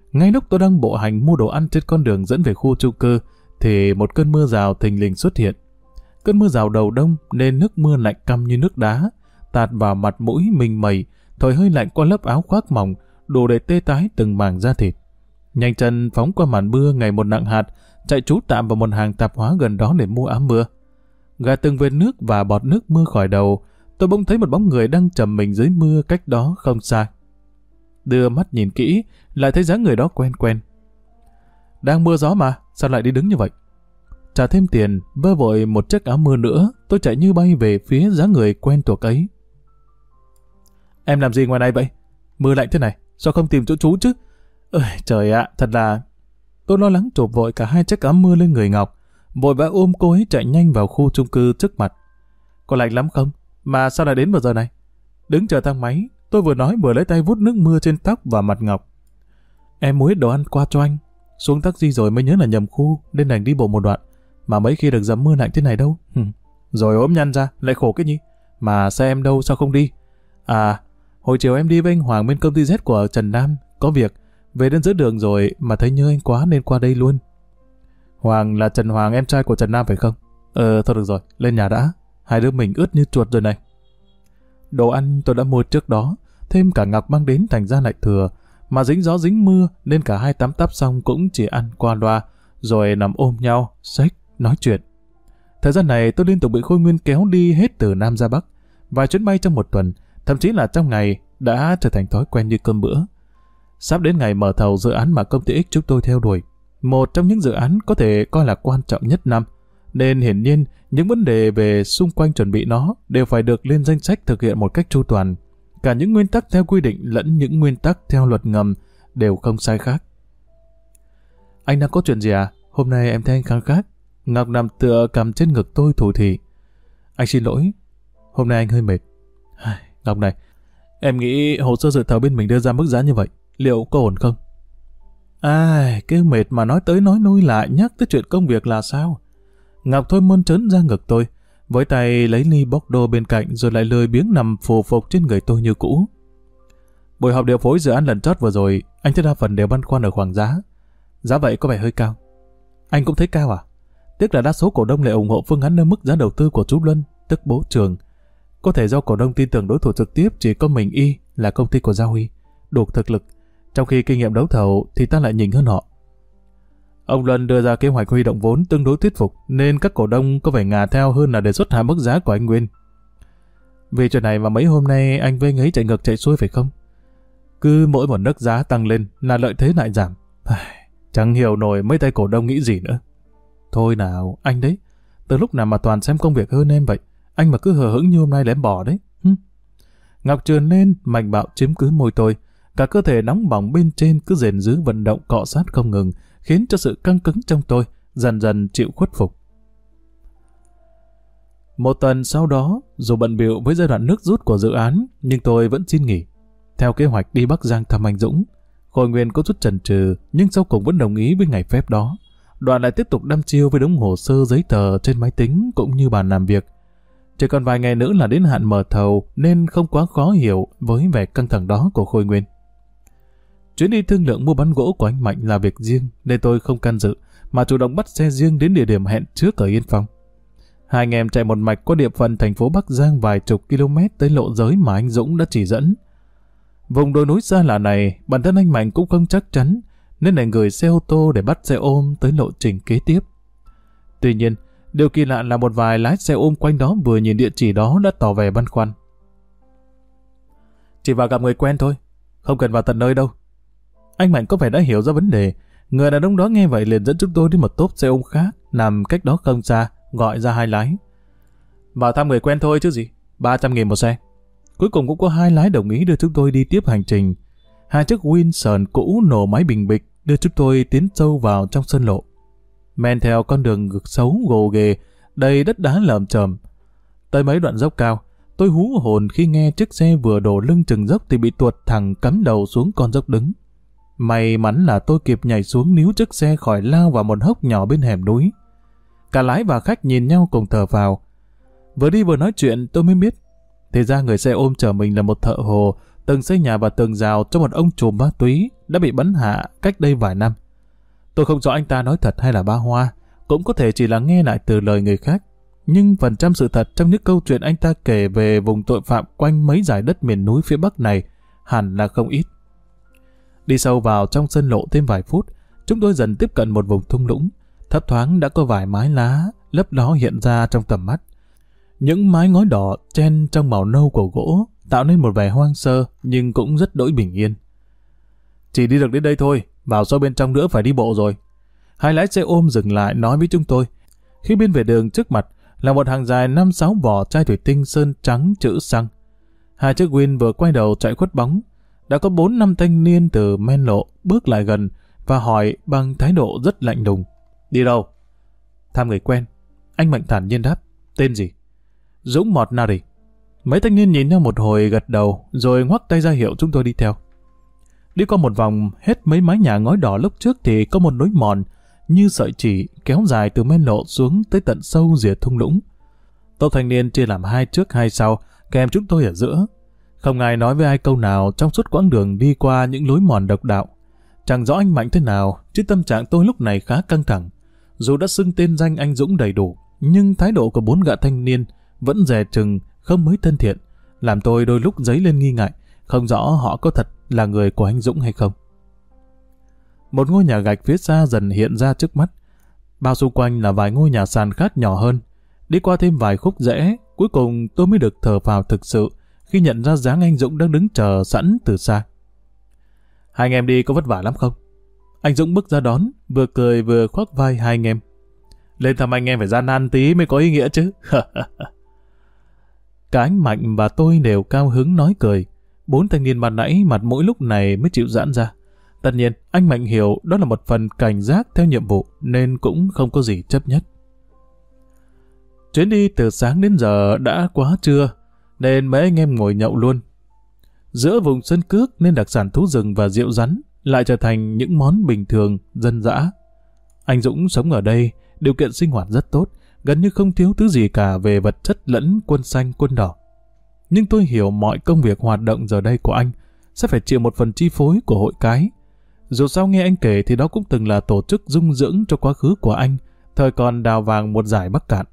Ngay lúc tôi đang bộ hành mua đồ ăn trên con đường dẫn về khu chung cư, thì một cơn mưa rào thình lình xuất hiện. Cơn mưa rào đầu đông nên nước mưa lạnh căm như nước đá, tạt vào mặt mũi mình mẩy, thổi hơi lạnh qua lớp áo khoác mỏng, đủ để tê tái từng mảng da thịt. Nhanh chân phóng qua màn mưa ngày một nặng hạt, chạy trú tạm vào một hàng tạp hóa gần đó để mua áo mưa. Gạt từng vệt nước và bọt nước mưa khỏi đầu, tôi bỗng thấy một bóng người đang trầm mình dưới mưa cách đó không xa. Đưa mắt nhìn kỹ, lại thấy dáng người đó quen quen. Đang mưa gió mà, sao lại đi đứng như vậy? Trả thêm tiền, vơ vội một chiếc áo mưa nữa, tôi chạy như bay về phía dáng người quen thuộc ấy. Em làm gì ngoài này vậy? Mưa lạnh thế này, sao không tìm chỗ trú chứ? Ơi trời ạ, thật là... Tôi lo lắng chộp vội cả hai chiếc áo mưa lên người Ngọc, vội vã ôm cô ấy chạy nhanh vào khu chung cư trước mặt. Có lạnh lắm không? Mà sao lại đến vào giờ này? Đứng chờ thang máy, tôi vừa nói vừa lấy tay vuốt nước mưa trên tóc và mặt Ngọc. Em mua hết đồ ăn qua cho anh. Xuống taxi rồi mới nhớ là nhầm khu, nên đành đi bộ một đoạn. Mà mấy khi được dầm mưa lạnh thế này đâu. Rồi ốm nhăn ra, lại khổ cái nhỉ? Mà xe em đâu, sao không đi? À, hồi chiều em đi với anh Hoàng bên công ty Z của Trần Nam, có việc. Về đến giữa đường rồi mà thấy nhớ anh quá nên qua đây luôn. Hoàng là Trần Hoàng, em trai của Trần Nam phải không? Thôi được rồi, lên nhà đã. Hai đứa mình ướt như chuột rồi này. Đồ ăn tôi đã mua trước đó, thêm cả Ngọc mang đến thành ra lại thừa. Mà dính gió dính mưa nên cả hai tắm tắp xong cũng chỉ ăn qua loa, rồi nằm ôm nhau, xách, nói chuyện. Thời gian này tôi liên tục bị Khôi Nguyên kéo đi hết từ Nam ra Bắc. Vài chuyến bay trong một tuần, thậm chí là trong ngày, đã trở thành thói quen như cơm bữa. Sắp đến ngày mở thầu dự án mà công ty X chúng tôi theo đuổi, một trong những dự án có thể coi là quan trọng nhất năm, nên hiển nhiên những vấn đề về xung quanh chuẩn bị nó đều phải được lên danh sách thực hiện một cách chu toàn. Cả những nguyên tắc theo quy định lẫn những nguyên tắc theo luật ngầm đều không sai khác. Anh đang có chuyện gì à? Hôm nay em thấy anh khăng khác. Ngọc nằm tựa cầm trên ngực tôi thủ thỉ. Anh xin lỗi, hôm nay anh hơi mệt. Ngọc này, em nghĩ hồ sơ dự thầu bên mình đưa ra mức giá như vậy, liệu có ổn không? Cái mệt mà nói tới nói lui lại nhắc tới chuyện công việc là sao? Ngọc thôi mơn trớn ra ngực tôi, với tay lấy ly bóc đô bên cạnh rồi lại lười biếng nằm phù phục trên người tôi như cũ. Buổi họp điều phối dự án lần chót vừa rồi, anh thấy đa phần đều băn khoăn ở khoảng giá. Giá vậy có vẻ hơi cao. Anh cũng thấy cao à? Tiếc là đa số cổ đông lại ủng hộ phương án nâng mức giá đầu tư của chú Luân, tức bố Trường. Có thể do cổ đông tin tưởng đối thủ trực tiếp chỉ có mình y là công ty của Gia Huy, đủ thực lực, trong khi kinh nghiệm đấu thầu thì ta lại nhỉnh hơn họ. Ông Luân đưa ra kế hoạch huy động vốn tương đối thuyết phục nên các cổ đông có vẻ ngả theo hơn là đề xuất hạ mức giá của anh Nguyên. Vì chuyện này mà mấy hôm nay anh với anh ấy chạy ngược chạy xuôi phải không? Cứ mỗi một nấc giá tăng lên là lợi thế lại giảm. Chẳng hiểu nổi mấy tay cổ đông nghĩ gì nữa. Thôi nào, anh đấy, từ lúc nào mà toàn xem công việc hơn em vậy? Anh mà cứ hờ hững như hôm nay là em bỏ đấy. Ngọc trườn lên, mạnh bạo chiếm cứ môi tôi. Cả cơ thể nóng bỏng bên trên cứ rền rứ vận động cọ sát không ngừng, khiến cho sự căng cứng trong tôi dần dần chịu khuất phục. Một tuần sau đó, dù bận bịu với giai đoạn nước rút của dự án, nhưng tôi vẫn xin nghỉ. Theo kế hoạch đi Bắc Giang thăm anh Dũng, Khôi Nguyên có chút chần chừ, nhưng sau cùng vẫn đồng ý với ngày phép đó. Đoạn lại tiếp tục đăm chiêu với đống hồ sơ giấy tờ trên máy tính cũng như bàn làm việc. Chỉ còn vài ngày nữa là đến hạn mở thầu nên không quá khó hiểu với vẻ căng thẳng đó của Khôi Nguyên. Chuyến đi thương lượng mua bán gỗ của anh Mạnh là việc riêng nên tôi không can dự mà chủ động bắt xe riêng đến địa điểm hẹn trước ở Yên Phong. Hai anh em chạy một mạch qua địa phận thành phố Bắc Giang vài chục km tới lộ giới mà anh Dũng đã chỉ dẫn. Vùng đồi núi xa lạ này, bản thân anh Mạnh cũng không chắc chắn nên lại gửi xe ô tô để bắt xe ôm tới lộ trình kế tiếp. Tuy nhiên, điều kỳ lạ là một vài lái xe ôm quanh đó vừa nhìn địa chỉ đó đã tỏ vẻ băn khoăn. Chỉ vào gặp người quen thôi, không cần vào tận nơi đâu. Anh Mạnh có vẻ đã hiểu ra vấn đề. Người đàn ông đó nghe vậy liền dẫn chúng tôi đến một tốp xe ôm khác nằm cách đó không xa, gọi ra hai lái. Vào thăm người quen thôi chứ gì, 300.000 một xe. Cuối cùng cũng có hai lái đồng ý đưa chúng tôi đi tiếp hành trình. Hai chiếc Winson cũ nổ máy bình bịch đưa chúng tôi tiến sâu vào trong sân lộ. Men theo con đường ngực xấu gồ ghề, đầy đất đá lởm chởm. Tới mấy đoạn dốc cao, tôi hú hồn khi nghe chiếc xe vừa đổ lưng chừng dốc thì bị tuột thẳng cắm đầu xuống con dốc đứng. May mắn là tôi kịp nhảy xuống níu chiếc xe khỏi lao vào một hốc nhỏ bên hẻm núi. Cả lái và khách nhìn nhau cùng thở phào. Vừa đi vừa nói chuyện tôi mới biết, thì ra người xe ôm chở mình là một thợ hồ từng xây nhà và tường rào cho một ông trùm ma túy đã bị bắn hạ cách đây vài năm. Tôi không rõ anh ta nói thật hay là ba hoa, cũng có thể chỉ là nghe lại từ lời người khác. Nhưng phần trăm sự thật trong những câu chuyện anh ta kể về vùng tội phạm quanh mấy dải đất miền núi phía Bắc này hẳn là không ít. Đi sâu vào trong sân lộ thêm vài phút, chúng tôi dần tiếp cận một vùng thung lũng. Thấp thoáng đã có vài mái lá lấp ló hiện ra trong tầm mắt. Những mái ngói đỏ chen trong màu nâu của gỗ tạo nên một vẻ hoang sơ nhưng cũng rất đỗi bình yên. Chỉ đi được đến đây thôi, vào sâu bên trong nữa phải đi bộ rồi. Hai lái xe ôm dừng lại nói với chúng tôi. Khi bên vệ đường trước mặt là một hàng dài 5-6 vỏ chai thủy tinh sơn trắng chữ xăng. Hai chiếc Win vừa quay đầu chạy khuất bóng. Đã có 4-5 thanh niên từ men lộ bước lại gần và hỏi bằng thái độ rất lạnh lùng. Đi đâu? Thăm người quen. Anh Mạnh thản nhiên đáp. Tên gì? Dũng Mọt Nari. Mấy thanh niên nhìn nhau một hồi gật đầu rồi ngoắc tay ra hiệu chúng tôi đi theo. Đi qua một vòng hết mấy mái nhà ngói đỏ lúc trước thì có một nối mòn như sợi chỉ kéo dài từ men lộ xuống tới tận sâu rìa thung lũng. Tổ thanh niên chia làm 2 trước 2 sau, kèm chúng tôi ở giữa. Không ai nói với ai câu nào trong suốt quãng đường đi qua những lối mòn độc đạo. Chẳng rõ anh Mạnh thế nào, chứ tâm trạng tôi lúc này khá căng thẳng. Dù đã xưng tên danh anh Dũng đầy đủ, nhưng thái độ của 4 gã thanh niên vẫn dè chừng, không mấy thân thiện, làm tôi đôi lúc dấy lên nghi ngại, không rõ họ có thật là người của anh Dũng hay không. Một ngôi nhà gạch phía xa dần hiện ra trước mắt. Bao xung quanh là vài ngôi nhà sàn khác nhỏ hơn. Đi qua thêm vài khúc rẽ, cuối cùng tôi mới được thở phào thực sự khi nhận ra dáng anh Dũng đang đứng chờ sẵn từ xa. Hai anh em đi có vất vả lắm không? Anh Dũng bước ra đón, vừa cười vừa khoác vai hai anh em. Lên thăm anh em phải gian nan tí mới có ý nghĩa chứ. Cả anh Mạnh và tôi đều cao hứng nói cười. 4 thanh niên ban nãy mặt mũi lúc này mới chịu giãn ra. Tất nhiên, anh Mạnh hiểu đó là một phần cảnh giác theo nhiệm vụ nên cũng không có gì chấp nhất. Chuyến đi từ sáng đến giờ đã quá trưa nên mấy anh em ngồi nhậu luôn. Giữa vùng sân cước nên đặc sản thú rừng và rượu rắn lại trở thành những món bình thường, dân dã. Anh Dũng sống ở đây, điều kiện sinh hoạt rất tốt, gần như không thiếu thứ gì cả về vật chất lẫn quân xanh quân đỏ. Nhưng tôi hiểu mọi công việc hoạt động giờ đây của anh sẽ phải chịu một phần chi phối của hội cái. Dù sao nghe anh kể thì đó cũng từng là tổ chức dung dưỡng cho quá khứ của anh, thời còn đào vàng một dải Bắc Cạn.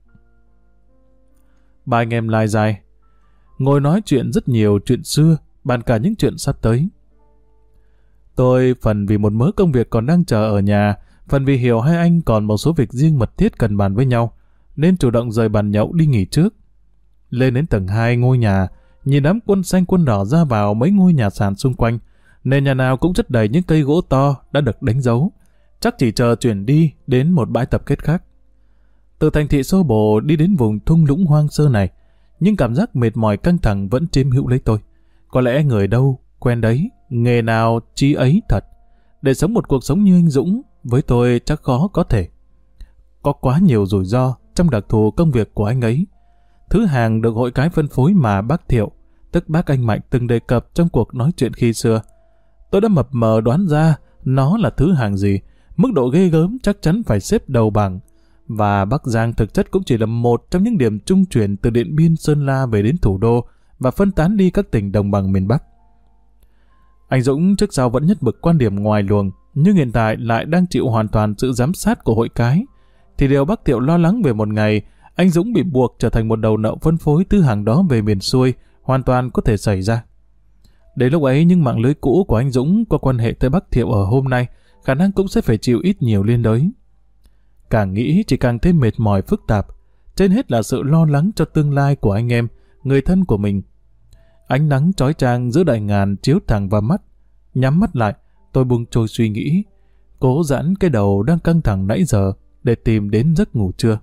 Ba anh em lai dài, ngồi nói chuyện rất nhiều chuyện xưa, bàn cả những chuyện sắp tới. Tôi phần vì một mớ công việc còn đang chờ ở nhà, phần vì hiểu hai anh còn một số việc riêng mật thiết cần bàn với nhau, nên chủ động rời bàn nhậu đi nghỉ trước. Lên đến tầng 2 ngôi nhà, nhìn đám quân xanh quân đỏ ra vào mấy ngôi nhà sàn xung quanh, nên nhà nào cũng chất đầy những cây gỗ to đã được đánh dấu, chắc chỉ chờ chuyển đi đến một bãi tập kết khác. Từ thành thị xô bồ đi đến vùng thung lũng hoang sơ này, nhưng cảm giác mệt mỏi căng thẳng vẫn chiếm hữu lấy tôi. Có lẽ người đâu, quen đấy, nghề nào chí ấy thật. Để sống một cuộc sống như anh Dũng, với tôi chắc khó có thể. Có quá nhiều rủi ro trong đặc thù công việc của anh ấy. Thứ hàng được hội cái phân phối mà bác Thiệu, tức bác anh Mạnh từng đề cập trong cuộc nói chuyện khi xưa. Tôi đã mập mờ đoán ra nó là thứ hàng gì, mức độ ghê gớm chắc chắn phải xếp đầu bảng. Và Bắc Giang thực chất cũng chỉ là một trong những điểm trung chuyển từ Điện Biên, Sơn La về đến thủ đô và phân tán đi các tỉnh đồng bằng miền Bắc. Anh Dũng trước sau vẫn nhất mực quan điểm ngoài luồng, nhưng hiện tại lại đang chịu hoàn toàn sự giám sát của hội cái. Thì điều bác Thiệu lo lắng về một ngày anh Dũng bị buộc trở thành một đầu nậu phân phối thứ hàng đó về miền xuôi hoàn toàn có thể xảy ra. Đến lúc ấy những mạng lưới cũ của anh Dũng có quan hệ tới bác Thiệu ở hôm nay khả năng cũng sẽ phải chịu ít nhiều liên đới. Càng nghĩ chỉ càng thêm mệt mỏi phức tạp, trên hết là sự lo lắng cho tương lai của anh em, người thân của mình. Ánh nắng chói chang giữa đại ngàn chiếu thẳng vào mắt. Nhắm mắt lại, tôi buông trôi suy nghĩ, cố giãn cái đầu đang căng thẳng nãy giờ để tìm đến giấc ngủ trưa.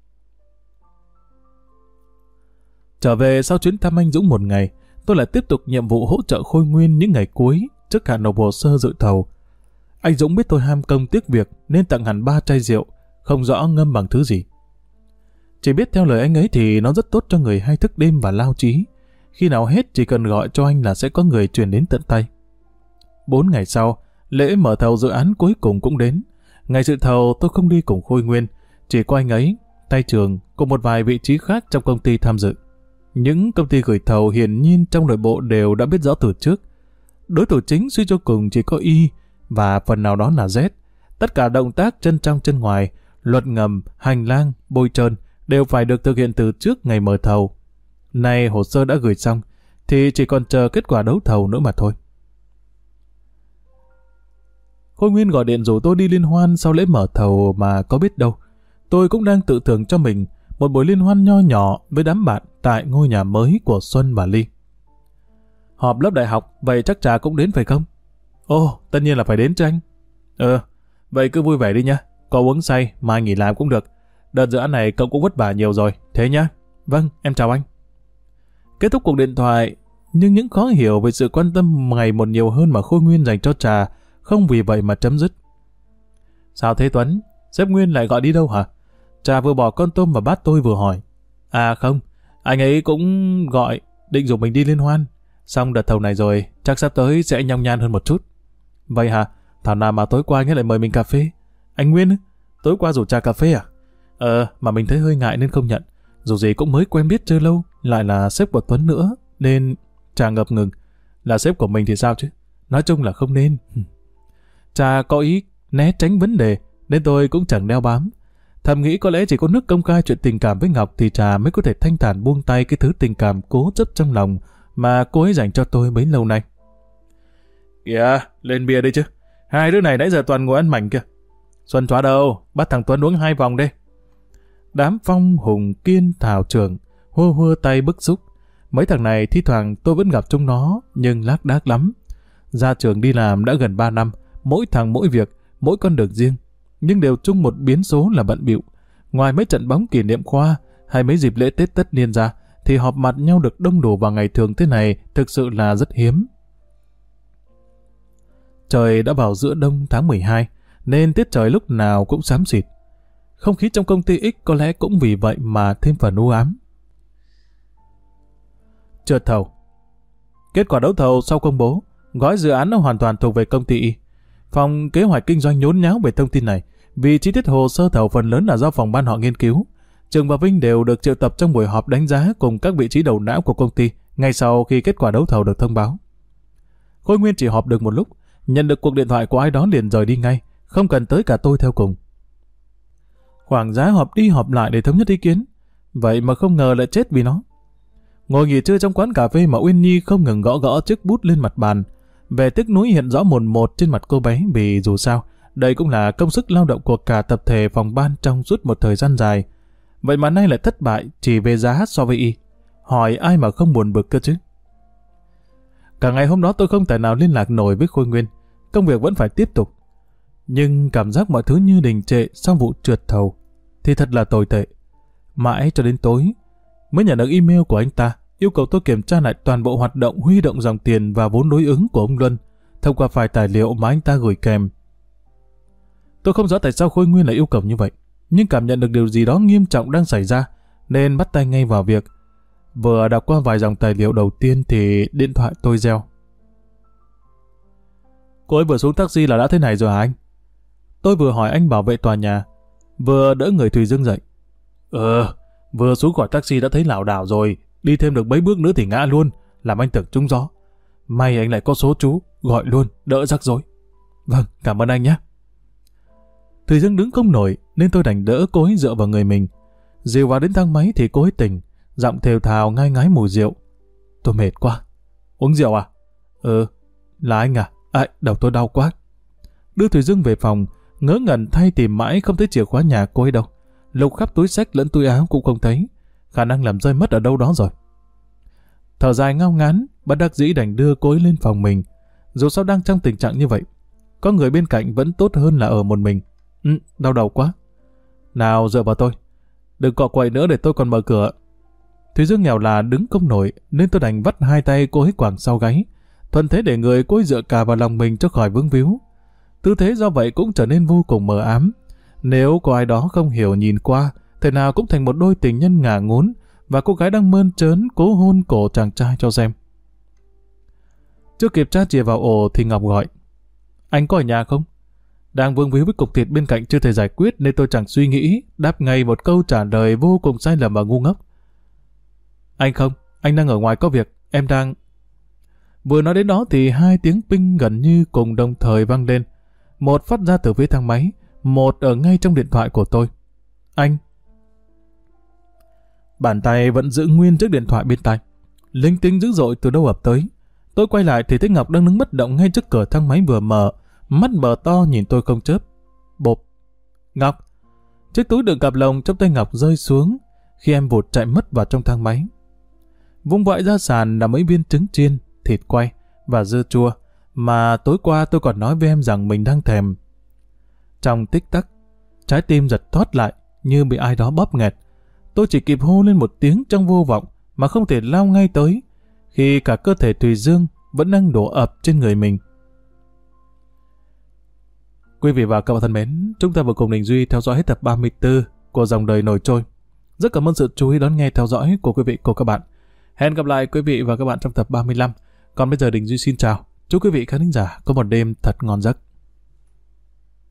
Trở về sau chuyến thăm anh Dũng một ngày, tôi lại tiếp tục nhiệm vụ hỗ trợ Khôi Nguyên những ngày cuối trước hạn nộp hồ sơ dự thầu. Anh Dũng biết tôi ham công tiếc việc nên tặng hẳn 3 chai rượu, không rõ ngâm bằng thứ gì. Chỉ biết theo lời anh ấy thì nó rất tốt cho người hay thức đêm và lao trí. Khi nào hết chỉ cần gọi cho anh là sẽ có người truyền đến tận tay. 4 ngày sau, lễ mở thầu dự án cuối cùng cũng đến. Ngày dự thầu tôi không đi cùng Khôi Nguyên, chỉ có anh ấy, tay trường cùng một vài vị trí khác trong công ty tham dự. Những công ty gửi thầu hiển nhiên trong nội bộ đều đã biết rõ từ trước, Đối thủ chính suy cho cùng chỉ có Y và phần nào đó là Z. Tất cả động tác chân trong chân ngoài, luật ngầm, hành lang, bôi trơn đều phải được thực hiện từ trước ngày mở thầu. Nay hồ sơ đã gửi xong, thì chỉ còn chờ kết quả đấu thầu nữa mà thôi. Khôi Nguyên gọi điện rủ tôi đi liên hoan sau lễ mở thầu mà có biết đâu. Tôi cũng đang tự thưởng cho mình một buổi liên hoan nho nhỏ với đám bạn tại ngôi nhà mới của Xuân và Ly. Họp lớp đại học, vậy chắc Trà cũng đến phải không? Ồ, tất nhiên là phải đến chứ anh. Vậy cứ vui vẻ đi nha. Có uống say, mai nghỉ làm cũng được. Đợt dự án này cậu cũng vất vả nhiều rồi, thế nhá. Vâng, em chào anh. Kết thúc cuộc điện thoại, nhưng những khó hiểu về sự quan tâm ngày một nhiều hơn mà Khôi Nguyên dành cho Trà không vì vậy mà chấm dứt. Sao thế Tuấn? Sếp Nguyên lại gọi đi đâu hả? Trà vừa bỏ con tôm vào bát tôi vừa hỏi. À không, anh ấy cũng gọi, định rủ mình đi liên hoan. Xong đợt thầu này rồi, chắc sắp tới sẽ nhong nhan hơn một chút. Vậy hả? Thảo nào mà tối qua anh ấy lại mời mình cà phê. Anh Nguyên, tối qua rủ Trà cà phê à? Mà mình thấy hơi ngại nên không nhận. Dù gì cũng mới quen biết chơi lâu, lại là sếp của Tuấn nữa, nên Trà ngập ngừng. Là sếp của mình thì sao chứ? Nói chung là không nên. Trà có ý né tránh vấn đề, nên tôi cũng chẳng đeo bám. Thầm nghĩ có lẽ chỉ có nước công khai chuyện tình cảm với Ngọc thì Trà mới có thể thanh thản buông tay cái thứ tình cảm cố chấp trong lòng mà cô ấy dành cho tôi bấy lâu nay. Kìa, lên bia đi chứ. Hai đứa này nãy giờ toàn ngồi ăn mảnh kìa. Xuân chóa đâu, bắt thằng Tuấn uống 2 vòng đi. Đám Phong, Hùng, Kiên, Thảo Trường hô hô tay bức xúc. Mấy thằng này thi thoảng tôi vẫn gặp chúng nó, nhưng lác đác lắm. Ra trường đi làm đã gần 3 năm, mỗi thằng mỗi việc, mỗi con đường riêng, nhưng đều chung một biến số là bận bịu. Ngoài mấy trận bóng kỷ niệm khoa hay mấy dịp lễ Tết tất niên ra, thì họp mặt nhau được đông đủ vào ngày thường thế này thực sự là rất hiếm. Trời đã vào giữa đông tháng 12, nên tiết trời lúc nào cũng xám xịt. Không khí trong công ty X có lẽ cũng vì vậy mà thêm phần u ám. Trượt thầu. Kết quả đấu thầu sau công bố, gói dự án nó hoàn toàn thuộc về công ty Y. Phòng kế hoạch kinh doanh nhốn nháo về thông tin này, vì chi tiết hồ sơ thầu phần lớn là do phòng ban họ nghiên cứu. Trường và Vinh đều được triệu tập trong buổi họp đánh giá cùng các vị trí đầu não của công ty ngay sau khi kết quả đấu thầu được thông báo. Khôi Nguyên chỉ họp được một lúc, nhận được cuộc điện thoại của ai đó liền rời đi ngay, không cần tới cả tôi theo cùng. Khoảng giá họp đi họp lại để thống nhất ý kiến, vậy mà không ngờ lại chết vì nó. Ngồi nghỉ trưa trong quán cà phê mà Uyên Nhi không ngừng gõ gõ chiếc bút lên mặt bàn. Vẻ tiếc nuối hiện rõ mồn một trên mặt cô bé vì dù sao, đây cũng là công sức lao động của cả tập thể phòng ban trong suốt một thời gian dài. Vậy mà nay lại thất bại chỉ về giá so với Y. Hỏi ai mà không buồn bực cơ chứ? Cả ngày hôm đó tôi không thể nào liên lạc nổi với Khôi Nguyên. Công việc vẫn phải tiếp tục. Nhưng cảm giác mọi thứ như đình trệ sau vụ trượt thầu thì thật là tồi tệ. Mãi cho đến tối mới nhận được email của anh ta yêu cầu tôi kiểm tra lại toàn bộ hoạt động huy động dòng tiền và vốn đối ứng của ông Luân thông qua file tài liệu mà anh ta gửi kèm. Tôi không rõ tại sao Khôi Nguyên lại yêu cầu như vậy, nhưng cảm nhận được điều gì đó nghiêm trọng đang xảy ra nên bắt tay ngay vào việc. Vừa đọc qua vài dòng tài liệu đầu tiên thì điện thoại tôi reo. Cô ấy vừa xuống taxi là đã thế này rồi hả anh? Tôi vừa hỏi anh bảo vệ tòa nhà, vừa đỡ người Thùy Dương dậy. Vừa xuống khỏi taxi đã thấy lảo đảo rồi, đi thêm được mấy bước nữa thì ngã luôn, làm anh tưởng trúng gió. May anh lại có số chú, gọi luôn, đỡ rắc rối. Vâng, cảm ơn anh nhé. Thùy Dương đứng không nổi nên tôi đành đỡ cô ấy dựa vào người mình. Dìu vào đến thang máy thì cô ấy tỉnh, giọng thều thào ngai ngái mùi rượu. Tôi mệt quá. Uống rượu à? Là anh à? Đầu tôi đau quá. Đưa Thùy Dương về phòng, ngớ ngẩn thay tìm mãi không thấy chìa khóa nhà cô ấy đâu. Lục khắp túi xách lẫn túi áo cũng không thấy. Khả năng làm rơi mất ở đâu đó rồi. Thở dài ngao ngán, bất đắc dĩ đành đưa cô ấy lên phòng mình. Dù sao đang trong tình trạng như vậy, có người bên cạnh vẫn tốt hơn là ở một mình. Đau đầu quá. Nào dựa vào tôi. Đừng cọ quậy nữa để tôi còn mở cửa. Thùy Dương nghèo là đứng không nổi nên tôi đành vắt hai tay cô ấy quàng sau gáy, thuận thế để người cô ấy dựa cả vào lòng mình cho khỏi vướng víu. Tư thế do vậy cũng trở nên vô cùng mờ ám. Nếu có ai đó không hiểu nhìn qua, thể nào cũng thành một đôi tình nhân ngả ngốn và cô gái đang mơn trớn cố hôn cổ chàng trai cho xem. Chưa kịp tra chìa vào ổ thì Ngọc gọi. Anh có ở nhà không? Đang vương víu với cục thịt bên cạnh chưa thể giải quyết nên tôi chẳng suy nghĩ, đáp ngay một câu trả lời vô cùng sai lầm và ngu ngốc. Anh không, anh đang ở ngoài có việc, em đang... Vừa nói đến đó thì hai tiếng ping gần như cùng đồng thời vang lên. Một phát ra từ phía thang máy, một ở ngay trong điện thoại của tôi. Anh. Bàn tay vẫn giữ nguyên chiếc điện thoại bên tai. Linh tinh dữ dội từ đâu ập tới. Tôi quay lại thì thấy Ngọc đang đứng bất động ngay trước cửa thang máy vừa mở, mắt mở to nhìn tôi không chớp. Bộp. Ngọc. Chiếc túi đựng cặp lồng trong tay Ngọc rơi xuống khi em vụt chạy mất vào trong thang máy. Vung vãi ra sàn là mấy viên trứng chiên, thịt quay và dưa chua mà tối qua tôi còn nói với em rằng mình đang thèm. Trong tích tắc, trái tim giật thót lại như bị ai đó bóp nghẹt. Tôi chỉ kịp hô lên một tiếng trong vô vọng mà không thể lao ngay tới khi cả cơ thể Thùy Dương vẫn đang đổ ập trên người mình. Quý vị và các bạn thân mến, chúng ta vừa cùng Đình Duy theo dõi hết tập 34 của Dòng Đời Nổi Trôi. Rất cảm ơn sự chú ý đón nghe theo dõi của quý vị và các bạn. Hẹn gặp lại quý vị và các bạn trong tập 35. Còn bây giờ Đình Duy xin chào. Chúc quý vị khán thính giả có một đêm thật ngon giấc.